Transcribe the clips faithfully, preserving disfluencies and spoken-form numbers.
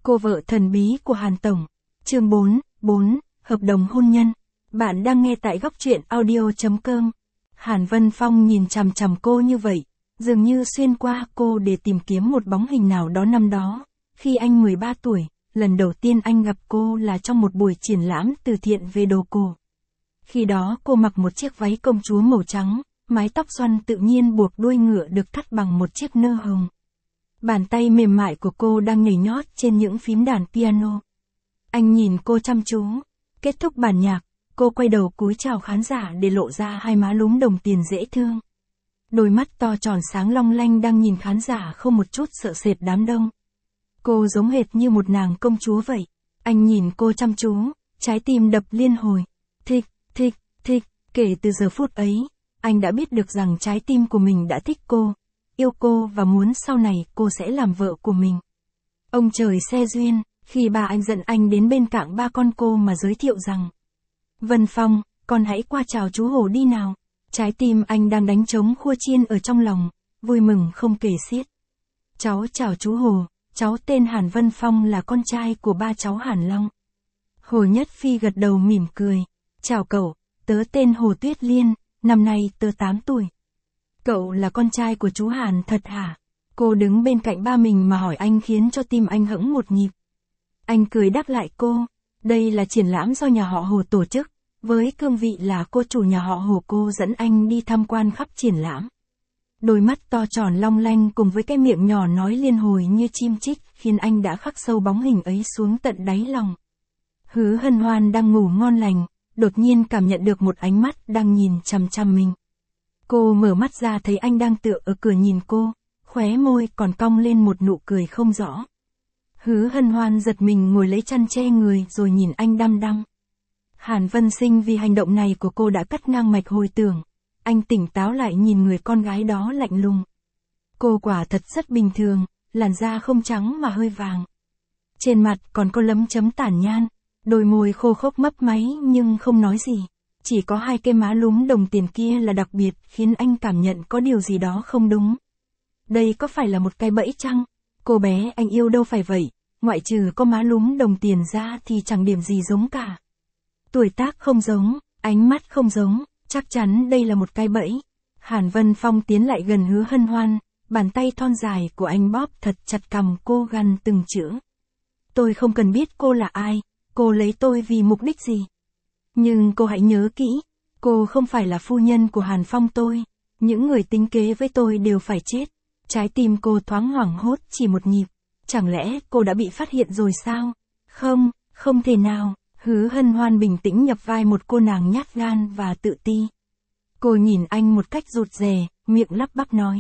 Cô vợ thần bí của Hàn Tổng. Chương bốn, bốn, hợp đồng hôn nhân. Bạn đang nghe tại góc truyện audio chấm com. Hàn Vân Phong nhìn chằm chằm cô như vậy, dường như xuyên qua cô để tìm kiếm một bóng hình nào đó năm đó. Khi anh mười ba tuổi, lần đầu tiên anh gặp cô là trong một buổi triển lãm từ thiện về đồ cổ. Khi đó cô mặc một chiếc váy công chúa màu trắng, mái tóc xoăn tự nhiên buộc đuôi ngựa được cắt bằng một chiếc nơ hồng. Bàn tay mềm mại của cô đang nhảy nhót trên những phím đàn piano. Anh nhìn cô chăm chú. Kết thúc bản nhạc, cô quay đầu cúi chào khán giả để lộ ra hai má lúm đồng tiền dễ thương. Đôi mắt to tròn sáng long lanh đang nhìn khán giả không một chút sợ sệt đám đông. Cô giống hệt như một nàng công chúa vậy. Anh nhìn cô chăm chú, trái tim đập liên hồi. Thích, thích, thích. Kể từ giờ phút ấy, anh đã biết được rằng trái tim của mình đã thích cô, yêu cô và muốn sau này cô sẽ làm vợ của mình. Ông trời xe duyên, khi ba anh dẫn anh đến bên cạnh ba con cô mà giới thiệu rằng: Vân Phong, con hãy qua chào chú Hồ đi nào. Trái tim anh đang đánh trống khua chiên ở trong lòng, vui mừng không kể xiết. Cháu chào chú Hồ, cháu tên Hàn Vân Phong là con trai của ba cháu Hàn Long. Hồ Nhất Phi gật đầu mỉm cười. Chào cậu, tớ tên Hồ Tuyết Liên, năm nay tớ tám tuổi. Cậu là con trai của chú Hàn thật hả? Cô đứng bên cạnh ba mình mà hỏi anh khiến cho tim anh hững một nhịp. Anh cười đáp lại cô, đây là triển lãm do nhà họ Hồ tổ chức, với cương vị là cô chủ nhà họ Hồ cô dẫn anh đi tham quan khắp triển lãm. Đôi mắt to tròn long lanh cùng với cái miệng nhỏ nói liên hồi như chim chích khiến anh đã khắc sâu bóng hình ấy xuống tận đáy lòng. Hứa Hân Hoan đang ngủ ngon lành, đột nhiên cảm nhận được một ánh mắt đang nhìn chằm chằm mình. Cô mở mắt ra thấy anh đang tựa ở cửa nhìn cô, khóe môi còn cong lên một nụ cười không rõ. Hứa Hân Hoan giật mình ngồi lấy chăn che người rồi nhìn anh đăm đăm. Hàn Vân Sinh vì hành động này của cô đã cắt ngang mạch hồi tưởng. Anh tỉnh táo lại nhìn người con gái đó lạnh lùng. Cô quả thật rất bình thường, làn da không trắng mà hơi vàng. Trên mặt còn có lấm chấm tản nhan, đôi môi khô khốc mấp máy nhưng không nói gì. Chỉ có hai cái má lúm đồng tiền kia là đặc biệt khiến anh cảm nhận có điều gì đó không đúng. Đây có phải là một cái bẫy chăng? Cô bé anh yêu đâu phải vậy, ngoại trừ có má lúm đồng tiền ra thì chẳng điểm gì giống cả. Tuổi tác không giống, ánh mắt không giống, chắc chắn đây là một cái bẫy. Hàn Vân Phong tiến lại gần Hứa Hân Hoan, bàn tay thon dài của anh bóp thật chặt cằm cô gằn từng chữ. Tôi không cần biết cô là ai, cô lấy tôi vì mục đích gì. Nhưng cô hãy nhớ kỹ, cô không phải là phu nhân của Hàn Phong tôi, những người tính kế với tôi đều phải chết. Trái tim cô thoáng hoảng hốt chỉ một nhịp, chẳng lẽ cô đã bị phát hiện rồi sao? Không, không thể nào. Hứa Hân Hoan bình tĩnh nhập vai một cô nàng nhát gan và tự ti. Cô nhìn anh một cách rụt rè, miệng lắp bắp nói.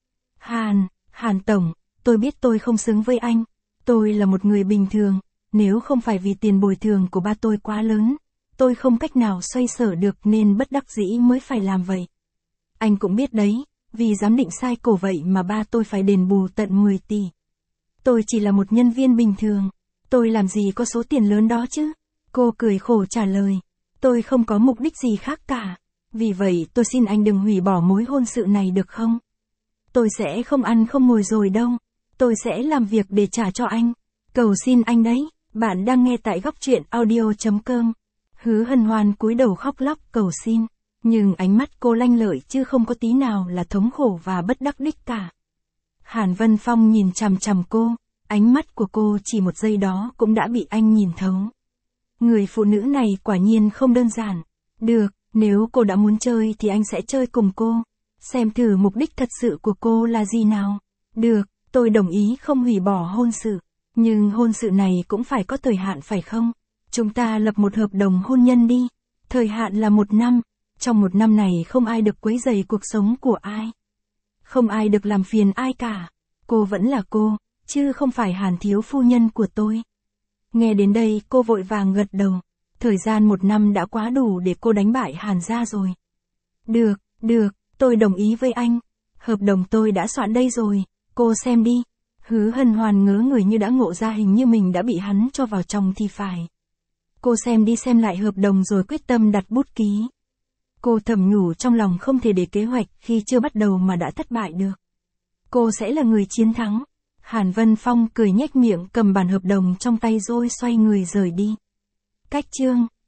Hàn, Hàn Tổng, tôi biết tôi không xứng với anh, tôi là một người bình thường, nếu không phải vì tiền bồi thường của ba tôi quá lớn, tôi không cách nào xoay sở được nên bất đắc dĩ mới phải làm vậy. Anh cũng biết đấy, vì giám định sai cổ vậy mà ba tôi phải đền bù tận mười tỷ. Tôi chỉ là một nhân viên bình thường, tôi làm gì có số tiền lớn đó chứ? Cô cười khổ trả lời, tôi không có mục đích gì khác cả, vì vậy tôi xin anh đừng hủy bỏ mối hôn sự này được không? Tôi sẽ không ăn không ngồi rồi đâu, tôi sẽ làm việc để trả cho anh, cầu xin anh đấy. Bạn đang nghe tại góc truyện audio chấm com. Hứa Hân Hoan cúi đầu khóc lóc cầu xin, nhưng ánh mắt cô lanh lợi chứ không có tí nào là thống khổ và bất đắc đích cả. Hàn Vân Phong nhìn chằm chằm cô, ánh mắt của cô chỉ một giây đó cũng đã bị anh nhìn thấu. Người phụ nữ này quả nhiên không đơn giản. Được, nếu cô đã muốn chơi thì anh sẽ chơi cùng cô. Xem thử mục đích thật sự của cô là gì nào. Được, tôi đồng ý không hủy bỏ hôn sự. Nhưng hôn sự này cũng phải có thời hạn phải không? Chúng ta lập một hợp đồng hôn nhân đi. Thời hạn là một năm. Trong một năm này không ai được quấy rầy cuộc sống của ai. Không ai được làm phiền ai cả. Cô vẫn là cô, chứ không phải Hàn thiếu phu nhân của tôi. Nghe đến đây cô vội vàng gật đầu. Thời gian một năm đã quá đủ để cô đánh bại Hàn gia rồi. Được, được, tôi đồng ý với anh. Hợp đồng tôi đã soạn đây rồi, cô xem đi. Hứa Hân Hoan ngớ người như đã ngộ ra hình như mình đã bị hắn cho vào trong thì phải. Cô xem đi xem lại hợp đồng rồi quyết tâm đặt bút ký. Cô thầm nhủ trong lòng không thể để kế hoạch khi chưa bắt đầu mà đã thất bại được. Cô sẽ là người chiến thắng. Hàn Vân Phong cười nhếch miệng cầm bản hợp đồng trong tay rồi xoay người rời đi. Cách chương